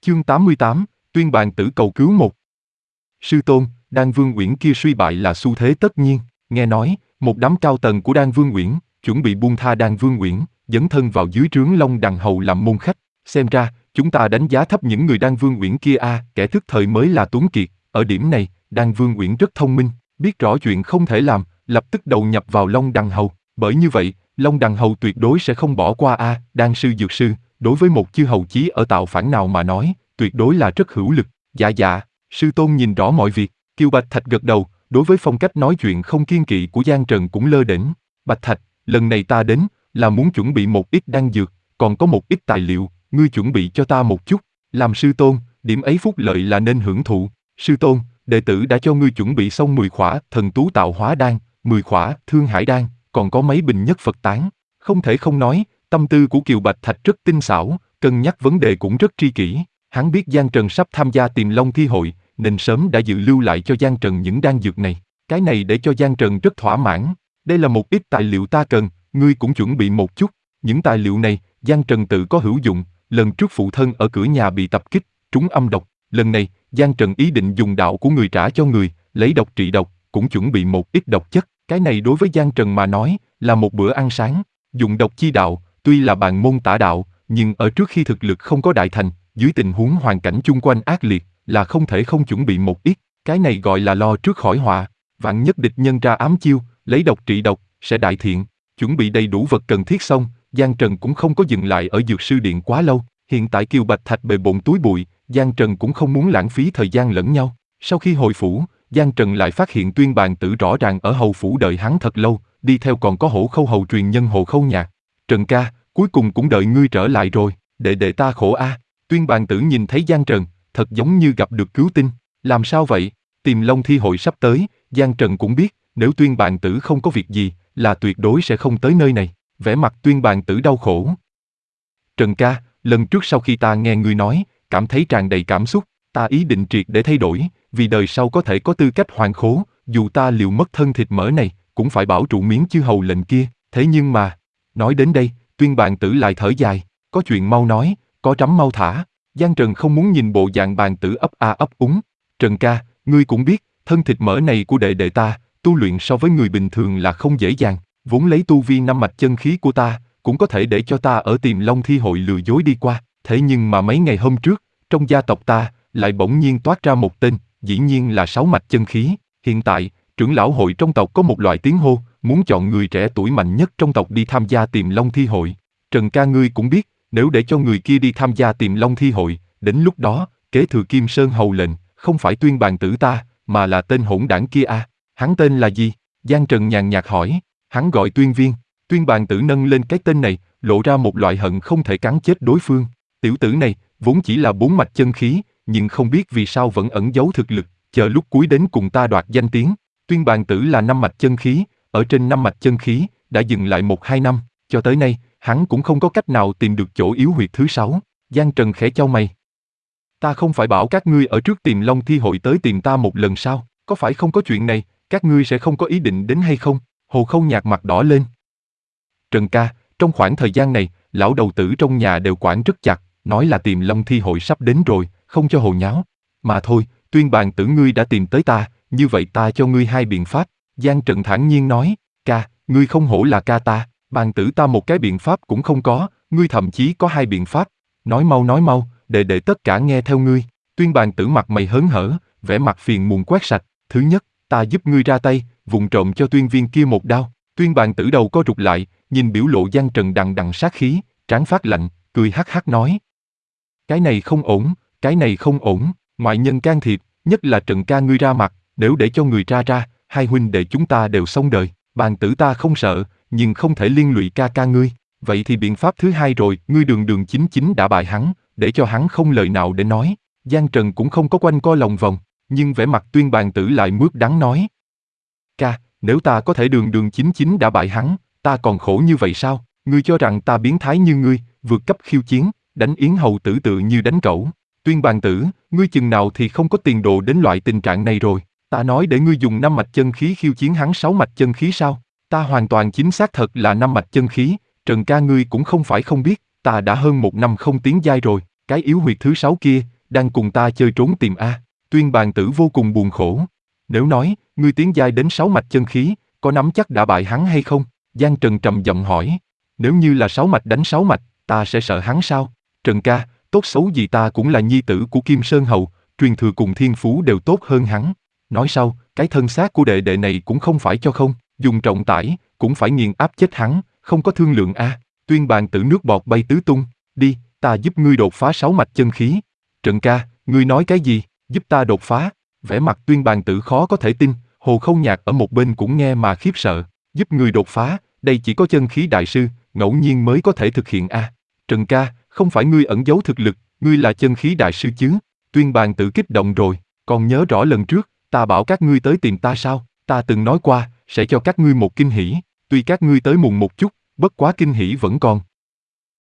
Chương 88, Tuyên Bàn Tử cầu cứu một. Sư tôn, Đan Vương Uyển kia suy bại là xu thế tất nhiên, nghe nói, một đám cao tầng của Đan Vương Uyển, chuẩn bị buông tha Đan Vương Uyển, dấn thân vào dưới trướng Long Đằng Hầu làm môn khách, xem ra, chúng ta đánh giá thấp những người Đan Vương Uyển kia kẻ thức thời mới là tuấn kiệt, ở điểm này, Đan Vương Uyển rất thông minh, biết rõ chuyện không thể làm, lập tức đầu nhập vào Long Đằng Hầu, bởi như vậy, Long Đằng Hầu tuyệt đối sẽ không bỏ qua Đan sư dược sư, đối với một chư hầu chí ở Tạo Phản nào mà nói, tuyệt đối là rất hữu lực. Dạ, sư tôn nhìn rõ mọi việc. Kiều Bạch Thạch gật đầu, đối với phong cách nói chuyện không kiêng kỵ của Giang Trần cũng lơ đễnh. Bạch Thạch, lần này ta đến, là muốn chuẩn bị một ít đan dược, còn có một ít tài liệu, ngươi chuẩn bị cho ta một chút. Làm sư tôn, điểm ấy phúc lợi là nên hưởng thụ. Sư tôn, đệ tử đã cho ngươi chuẩn bị xong 10 khỏa thần tú tạo hóa đan, 10 khỏa thương hải đan, còn có mấy bình nhất Phật tán. Không thể không nói, tâm tư của Kiều Bạch Thạch rất tinh xảo, cân nhắc vấn đề cũng rất tri kỷ. Hắn biết Giang Trần sắp tham gia Tiềm Long thi hội, nên sớm đã dự lưu lại cho Giang Trần những đan dược này. Cái này để cho Giang Trần rất thỏa mãn. Đây là một ít tài liệu ta cần, ngươi cũng chuẩn bị một chút. Những tài liệu này, Giang Trần tự có hữu dụng. Lần trước phụ thân ở cửa nhà bị tập kích, trúng âm độc. Lần này, Giang Trần ý định dùng đạo của người trả cho người, lấy độc trị độc, cũng chuẩn bị một ít độc chất. Cái này đối với Giang Trần mà nói, là một bữa ăn sáng. Dùng độc chi đạo, tuy là bàn môn tả đạo, nhưng ở trước khi thực lực không có đại thành, dưới tình huống hoàn cảnh chung quanh ác liệt, là không thể không chuẩn bị một ít. Cái này gọi là lo trước khỏi họa. Vạn nhất địch nhân ra ám chiêu, lấy độc trị độc, sẽ đại thiện. Chuẩn bị đầy đủ vật cần thiết xong, Giang Trần cũng không có dừng lại ở dược sư điện quá lâu. Hiện tại Kiều Bạch Thạch bề bộn túi bụi, Giang Trần cũng không muốn lãng phí thời gian lẫn nhau. Sau khi hồi phủ, Giang Trần lại phát hiện Tuyên Bàn Tử rõ ràng ở hầu phủ đợi hắn thật lâu, đi theo còn có Hổ Khâu hầu truyền nhân Hồ Khâu Nhạc. Trần ca, cuối cùng cũng đợi ngươi trở lại rồi, đệ ta khổ Tuyên Bàn Tử nhìn thấy Giang Trần, thật giống như gặp được cứu tinh. Làm sao vậy? Tiềm Long thi hội sắp tới, Giang Trần cũng biết, nếu Tuyên Bàn Tử không có việc gì, là tuyệt đối sẽ không tới nơi này. Vẻ mặt Tuyên Bàn Tử đau khổ. Trần ca, lần trước sau khi ta nghe ngươi nói, cảm thấy tràn đầy cảm xúc, ta ý định triệt để thay đổi, vì đời sau có thể có tư cách hoàn khố, dù ta liều mất thân thịt mỡ này, cũng phải bảo trụ miếng chư hầu lệnh kia. Thế nhưng mà, nói đến đây, Tuyên Bàn Tử lại thở dài, có chuyện mau nói, có trắm mau thả. Giang Trần không muốn nhìn bộ dạng Bàn Tử ấp úng. Trần ca, ngươi cũng biết, thân thịt mỡ này của đệ ta, tu luyện so với người bình thường là không dễ dàng, vốn lấy tu vi 5 mạch chân khí của ta, cũng có thể để cho ta ở Tiềm Long thi hội lừa dối đi qua. Thế nhưng mà mấy ngày hôm trước, trong gia tộc ta, lại bỗng nhiên toát ra một tên, dĩ nhiên là 6 mạch chân khí. Hiện tại, trưởng lão hội trong tộc có một loại tiếng hô, muốn chọn người trẻ tuổi mạnh nhất trong tộc đi tham gia Tiềm Long thi hội. Trần ca ngươi cũng biết, nếu để cho người kia đi tham gia Tiềm Long thi hội, đến lúc đó, kế thừa Kim Sơn hầu lệnh, không phải Tuyên Bàn Tử ta, mà là tên hỗn đảng kia Hắn tên là gì? Giang Trần nhàn nhạt hỏi. Hắn gọi Tuyên Viên. Tuyên Bàn Tử nâng lên cái tên này, lộ ra một loại hận không thể cắn chết đối phương. Tiểu tử này, vốn chỉ là 4 mạch chân khí, nhưng không biết vì sao vẫn ẩn giấu thực lực, chờ lúc cuối đến cùng ta đoạt danh tiếng. Tuyên Bàn Tử là 5 mạch chân khí, ở trên 5 mạch chân khí, đã dừng lại 1-2 năm, cho tới nay, hắn cũng không có cách nào tìm được chỗ yếu huyệt thứ 6. Giang Trần khẽ chau mày. Ta không phải bảo các ngươi ở trước Tiềm Long thi hội tới tìm ta một lần sao, có phải không có chuyện này, các ngươi sẽ không có ý định đến hay không? Hồ Khâu Nhạc mặt đỏ lên. Trần ca, trong khoảng thời gian này, lão đầu tử trong nhà đều quản rất chặt, nói là Tiềm Long thi hội sắp đến rồi, không cho hồ nháo. Mà thôi, Tuyên Bàn Tử ngươi đã tìm tới ta, như vậy ta cho ngươi 2 biện pháp. Giang Trần thản nhiên nói, ca, ngươi không hổ là ca ta, Bàn Tử ta một cái biện pháp cũng không có, ngươi thậm chí có 2 biện pháp. Nói mau, đệ tất cả nghe theo ngươi. Tuyên Bàn Tử mặt mày hớn hở, vẻ mặt phiền muộn quét sạch. Thứ nhất, ta giúp ngươi ra tay, vụng trộm cho Tuyên Viên kia một đao. Tuyên Bàn Tử đầu co rụt lại, nhìn biểu lộ Giang Trần đằng đằng sát khí, trán phát lạnh, cười hắc hắc nói. Cái này không ổn, ngoại nhân can thiệp, nhất là Trần ca ngươi ra mặt, nếu để cho người ra, 2 huynh đệ chúng ta đều xong đời. Bàn Tử ta không sợ, nhưng không thể liên lụy ca ngươi. Vậy thì biện pháp thứ 2 rồi, ngươi đường chính đã bại hắn, để cho hắn không lời nào để nói. Giang Trần cũng không có quanh co lòng vòng, nhưng vẻ mặt Tuyên Bàn Tử lại mướt đắng nói. Ca, nếu ta có thể đường chính đã bại hắn, ta còn khổ như vậy sao? Ngươi cho rằng ta biến thái như ngươi, vượt cấp khiêu chiến, đánh Yến hầu tử tự như đánh cẩu. Tuyên Bàn Tử, ngươi chừng nào thì không có tiền đồ đến loại tình trạng này rồi. Ta nói để ngươi dùng 5 mạch chân khí khiêu chiến hắn 6 mạch chân khí sao? Ta hoàn toàn chính xác thật là 5 mạch chân khí, Trần ca ngươi cũng không phải không biết, ta đã hơn 1 năm không tiến giai rồi, cái yếu huyệt thứ 6 kia, đang cùng ta chơi trốn tìm a. Tuyên bàn tử vô cùng buồn khổ. Nếu nói, ngươi tiến giai đến 6 mạch chân khí, có nắm chắc đã bại hắn hay không? Giang Trần trầm giọng hỏi. Nếu như là 6 mạch đánh 6 mạch, ta sẽ sợ hắn sao? Trần ca, tốt xấu gì ta cũng là nhi tử của Kim Sơn Hầu, truyền thừa cùng thiên phú đều tốt hơn hắn. Nói sau, cái thân xác của đệ đệ này cũng không phải cho không, dùng trọng tải, cũng phải nghiền áp chết hắn, không có thương lượng a. Tuyên bàn tử nước bọt bay tứ tung, đi, ta giúp ngươi đột phá 6 mạch chân khí. Trần ca, ngươi nói cái gì, giúp ta đột phá? Vẻ mặt tuyên bàn tử khó có thể tin, Hồ Khâu Nhạc ở một bên cũng nghe mà khiếp sợ, giúp ngươi đột phá, đây chỉ có chân khí đại sư, ngẫu nhiên mới có thể thực hiện a. Trần ca, không phải ngươi ẩn giấu thực lực, ngươi là chân khí đại sư chứ? Tuyên bàn tử kích động rồi, còn nhớ rõ lần trước, ta bảo các ngươi tới tìm ta sao? Ta từng nói qua, sẽ cho các ngươi một kinh hỉ, tuy các ngươi tới muộn một chút, bất quá kinh hỉ vẫn còn.